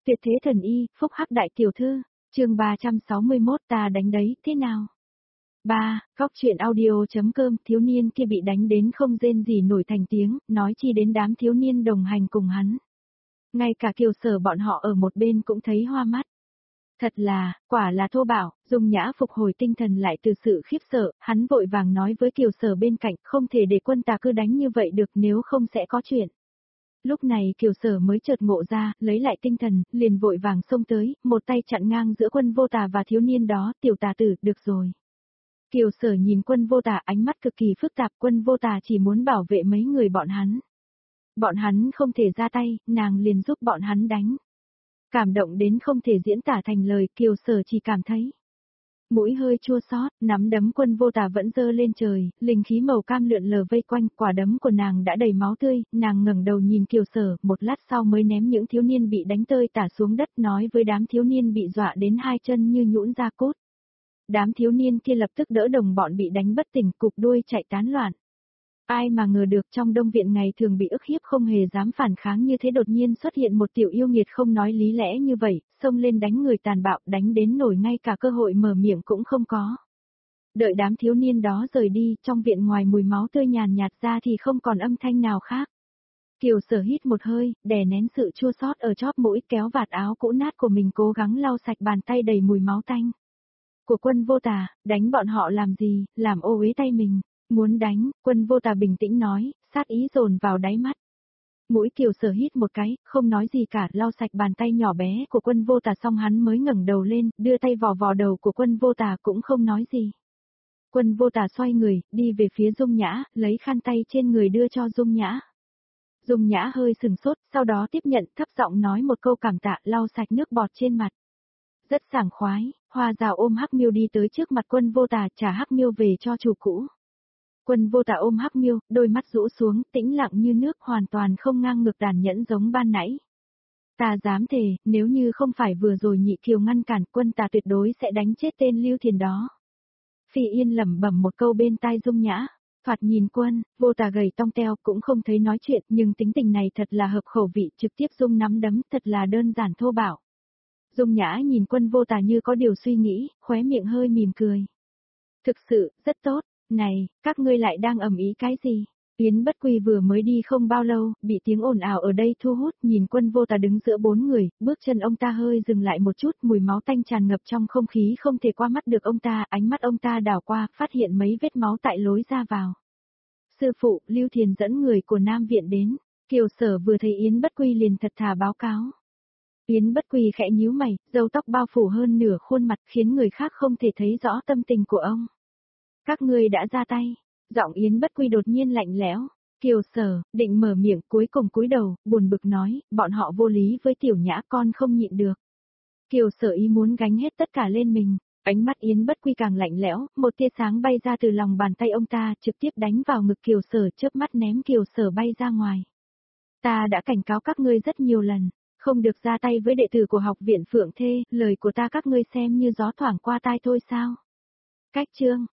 Tuyệt thế thần y, phúc hắc đại tiểu thư, chương 361 ta đánh đấy, thế nào? 3. Góc truyện audio.com thiếu niên kia bị đánh đến không rên gì nổi thành tiếng, nói chi đến đám thiếu niên đồng hành cùng hắn. Ngay cả Kiều Sở bọn họ ở một bên cũng thấy hoa mắt. Thật là, quả là thô bạo, Dung Nhã phục hồi tinh thần lại từ sự khiếp sợ, hắn vội vàng nói với Kiều Sở bên cạnh, không thể để quân ta cứ đánh như vậy được nếu không sẽ có chuyện. Lúc này Kiều Sở mới chợt ngộ ra, lấy lại tinh thần, liền vội vàng xông tới, một tay chặn ngang giữa Quân Vô Tà và thiếu niên đó, tiểu tà tử, được rồi. Kiều Sở nhìn Quân Vô Tà ánh mắt cực kỳ phức tạp, Quân Vô Tà chỉ muốn bảo vệ mấy người bọn hắn. Bọn hắn không thể ra tay, nàng liền giúp bọn hắn đánh. Cảm động đến không thể diễn tả thành lời, Kiều Sở chỉ cảm thấy mũi hơi chua xót, nắm đấm Quân Vô Tà vẫn giơ lên trời, linh khí màu cam lượn lờ vây quanh, quả đấm của nàng đã đầy máu tươi, nàng ngẩng đầu nhìn Kiều Sở, một lát sau mới ném những thiếu niên bị đánh tơi tả xuống đất, nói với đám thiếu niên bị dọa đến hai chân như nhũn ra cốt. Đám thiếu niên kia lập tức đỡ đồng bọn bị đánh bất tỉnh, cục đuôi chạy tán loạn. Ai mà ngờ được trong Đông Viện ngày thường bị ức hiếp không hề dám phản kháng như thế, đột nhiên xuất hiện một tiểu yêu nghiệt không nói lý lẽ như vậy, xông lên đánh người tàn bạo, đánh đến nổi ngay cả cơ hội mở miệng cũng không có. Đợi đám thiếu niên đó rời đi, trong viện ngoài mùi máu tươi nhàn nhạt ra thì không còn âm thanh nào khác. Kiều Sở hít một hơi, đè nén sự chua xót ở chóp mũi, kéo vạt áo cũ nát của mình cố gắng lau sạch bàn tay đầy mùi máu tanh. Của Quân Vô Tà, đánh bọn họ làm gì, làm ô uế tay mình. Muốn đánh, Quân Vô Tà bình tĩnh nói, sát ý dồn vào đáy mắt. Mũi Kiều Sở hít một cái, không nói gì cả, lau sạch bàn tay nhỏ bé của Quân Vô Tà xong hắn mới ngẩng đầu lên, đưa tay vò vò đầu của Quân Vô Tà cũng không nói gì. Quân Vô Tà xoay người, đi về phía Dung Nhã, lấy khăn tay trên người đưa cho Dung Nhã. Dung Nhã hơi sừng sốt, sau đó tiếp nhận, thấp giọng nói một câu cảm tạ, lau sạch nước bọt trên mặt. Rất sảng khoái, Hoa Dào ôm Hắc Miêu đi tới trước mặt Quân Vô Tà, trả Hắc Miêu về cho chủ cũ. Quân Vô Tà ôm Hắc Miêu, đôi mắt rũ xuống, tĩnh lặng như nước, hoàn toàn không ngang ngược đàn nhẫn giống ban nãy. Ta dám thề, nếu như không phải vừa rồi Nhị Kiều ngăn cản, quân ta tuyệt đối sẽ đánh chết tên Lưu Thiền đó. Phi Yên lẩm bẩm một câu bên tai Dung Nhã, thoạt nhìn Quân Vô Tà gầy tong teo cũng không thấy nói chuyện, nhưng tính tình này thật là hợp khẩu vị, trực tiếp dung nắm đấm, thật là đơn giản thô bạo. Dung Nhã nhìn Quân Vô Tà như có điều suy nghĩ, khóe miệng hơi mỉm cười. Thực sự, rất tốt. Này, các ngươi lại đang ầm ĩ cái gì? Yến Bất Quy vừa mới đi không bao lâu, bị tiếng ồn ào ở đây thu hút, nhìn Quân Vô Tà đứng giữa bốn người, bước chân ông ta hơi dừng lại một chút, mùi máu tanh tràn ngập trong không khí không thể qua mắt được ông ta, ánh mắt ông ta đảo qua, phát hiện mấy vết máu tại lối ra vào. Sư phụ, Lưu Thiền dẫn người của Nam Viện đến, Kiều Sở vừa thấy Yến Bất Quy liền thật thà báo cáo. Yến Bất Quy khẽ nhíu mày, râu tóc bao phủ hơn nửa khuôn mặt khiến người khác không thể thấy rõ tâm tình của ông. Các ngươi đã ra tay. Giọng Yến Bất Quy đột nhiên lạnh lẽo. Kiều Sở, định mở miệng, cuối cùng cúi đầu, buồn bực nói, bọn họ vô lý với Tiểu Nhã, con không nhịn được. Kiều Sở ý muốn gánh hết tất cả lên mình. Ánh mắt Yến Bất Quy càng lạnh lẽo, một tia sáng bay ra từ lòng bàn tay ông ta, trực tiếp đánh vào ngực Kiều Sở, chớp mắt ném Kiều Sở bay ra ngoài. Ta đã cảnh cáo các ngươi rất nhiều lần, không được ra tay với đệ tử của học viện Phượng Thê, lời của ta các ngươi xem như gió thoảng qua tai thôi sao? Cách chương